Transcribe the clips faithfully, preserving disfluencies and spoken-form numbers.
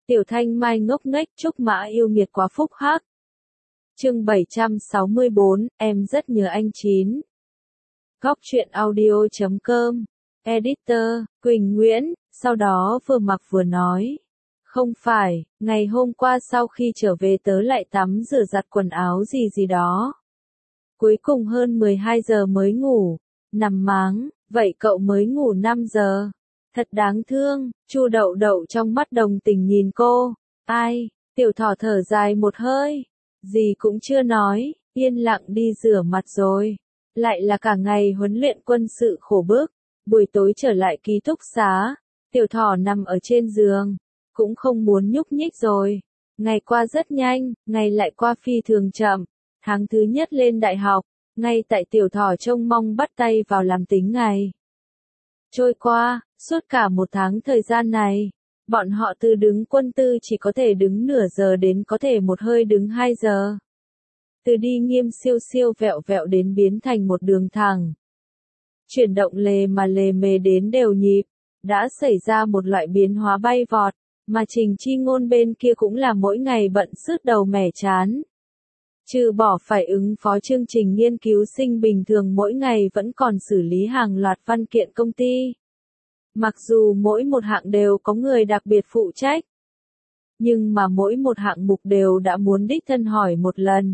Tiểu Thanh Mai ngốc nghếch Trúc Mã yêu nghiệt quá phúc hắc. Chương bảy trăm sáu mươi bốn, em rất nhớ anh Chín. Góc truyện audio chấm com. Editor, Quỳnh Nguyễn, sau đó vừa mặc vừa nói. Không phải, ngày hôm qua sau khi trở về tớ lại tắm rửa giặt quần áo gì gì đó. Cuối cùng hơn mười hai giờ mới ngủ. Nằm máng, vậy cậu mới ngủ năm giờ. Thật đáng thương, Chu Đậu Đậu trong mắt đồng tình nhìn cô. Ai, Tiểu Thỏ thở dài một hơi. Gì cũng chưa nói, yên lặng đi rửa mặt rồi. Lại là cả ngày huấn luyện quân sự khổ bức. Buổi tối trở lại ký túc xá. Tiểu Thỏ nằm ở trên giường. Cũng không muốn nhúc nhích rồi. Ngày qua rất nhanh, ngày lại qua phi thường chậm. Tháng thứ nhất lên đại học, ngay tại Tiểu Thỏ trông mong bắt tay vào làm tính ngày. Trôi qua, suốt cả một tháng thời gian này, bọn họ từ đứng quân tư chỉ có thể đứng nửa giờ đến có thể một hơi đứng hai giờ. Từ đi nghiêm siêu siêu vẹo vẹo đến biến thành một đường thẳng. Chuyển động lề mà lề mề đến đều nhịp, đã xảy ra một loại biến hóa bay vọt, mà Trình Chi Ngôn bên kia cũng là mỗi ngày bận sứt đầu mẻ chán. Trừ bỏ phải ứng phó chương trình nghiên cứu sinh bình thường mỗi ngày vẫn còn xử lý hàng loạt văn kiện công ty. Mặc dù mỗi một hạng đều có người đặc biệt phụ trách, nhưng mà mỗi một hạng mục đều đã muốn đích thân hỏi một lần.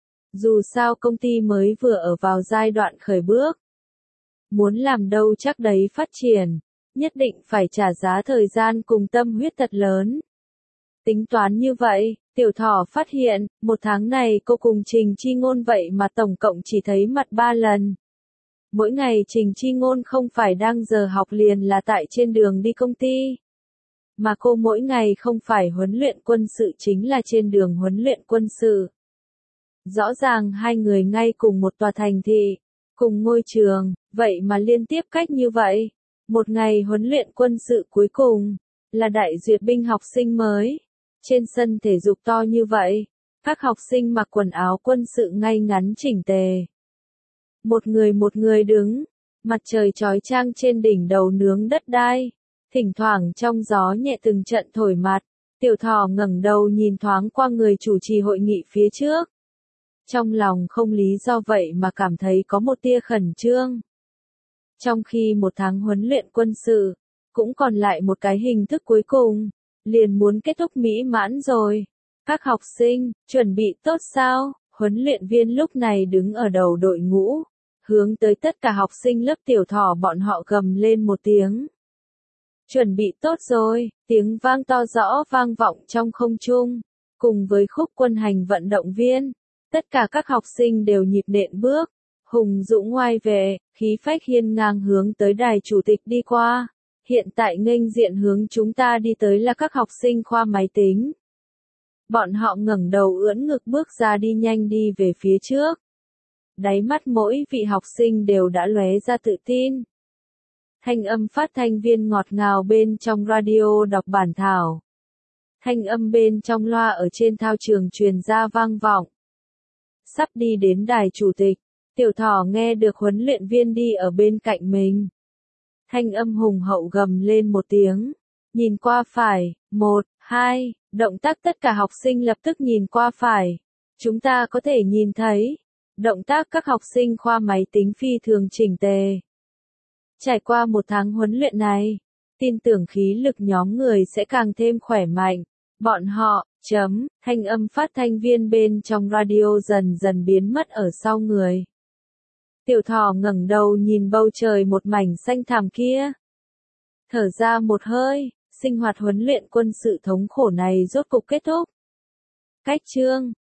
Dù sao công ty mới vừa ở vào giai đoạn khởi bước. Muốn làm đâu chắc đấy phát triển, nhất định phải trả giá thời gian cùng tâm huyết thật lớn. Tính toán như vậy, Tiểu Thỏ phát hiện, một tháng này cô cùng Trình Chi Ngôn vậy mà tổng cộng chỉ thấy mặt ba lần. Mỗi ngày Trình Chi Ngôn không phải đang giờ học liền là tại trên đường đi công ty. Mà cô mỗi ngày không phải huấn luyện quân sự chính là trên đường huấn luyện quân sự. Rõ ràng hai người ngay cùng một tòa thành thị, cùng ngôi trường, vậy mà liên tiếp cách như vậy. Một ngày huấn luyện quân sự cuối cùng, là đại duyệt binh học sinh mới. Trên sân thể dục to như vậy, các học sinh mặc quần áo quân sự ngay ngắn chỉnh tề. Một người một người đứng, mặt trời chói chang trên đỉnh đầu nướng đất đai, thỉnh thoảng trong gió nhẹ từng trận thổi mặt, Tiểu Thỏ ngẩng đầu nhìn thoáng qua người chủ trì hội nghị phía trước. Trong lòng không lý do vậy mà cảm thấy có một tia khẩn trương. Trong khi một tháng huấn luyện quân sự, cũng còn lại một cái hình thức cuối cùng, liền muốn kết thúc mỹ mãn rồi. Các học sinh, chuẩn bị tốt sao? Huấn luyện viên lúc này đứng ở đầu đội ngũ, hướng tới tất cả học sinh lớp Tiểu Thỏ bọn họ gầm lên một tiếng. Chuẩn bị tốt rồi, tiếng vang to rõ vang vọng trong không trung, cùng với khúc quân hành vận động viên. Tất cả các học sinh đều nhịp nện bước, hùng dũng ngoai về, khí phách hiên ngang hướng tới đài chủ tịch đi qua. Hiện tại nghênh diện hướng chúng ta đi tới là các học sinh khoa máy tính. Bọn họ ngẩng đầu ưỡn ngực bước ra đi nhanh đi về phía trước. Đáy mắt mỗi vị học sinh đều đã lóe ra tự tin. Thanh âm phát thanh viên ngọt ngào bên trong radio đọc bản thảo. Thanh âm bên trong loa ở trên thao trường truyền ra vang vọng. Sắp đi đến đài chủ tịch, Tiểu Thỏ nghe được huấn luyện viên đi ở bên cạnh mình. Thanh âm hùng hậu gầm lên một tiếng, nhìn qua phải, một, hai, động tác tất cả học sinh lập tức nhìn qua phải. Chúng ta có thể nhìn thấy, động tác các học sinh khoa máy tính phi thường chỉnh tề. Trải qua một tháng huấn luyện này, tin tưởng khí lực nhóm người sẽ càng thêm khỏe mạnh. Bọn họ, chấm, thanh âm phát thanh viên bên trong radio dần dần biến mất ở sau người. Tiểu Thỏ ngẩng đầu nhìn bầu trời một mảnh xanh thẳm kia. Thở ra một hơi, sinh hoạt huấn luyện quân sự thống khổ này rốt cục kết thúc. Cách chương,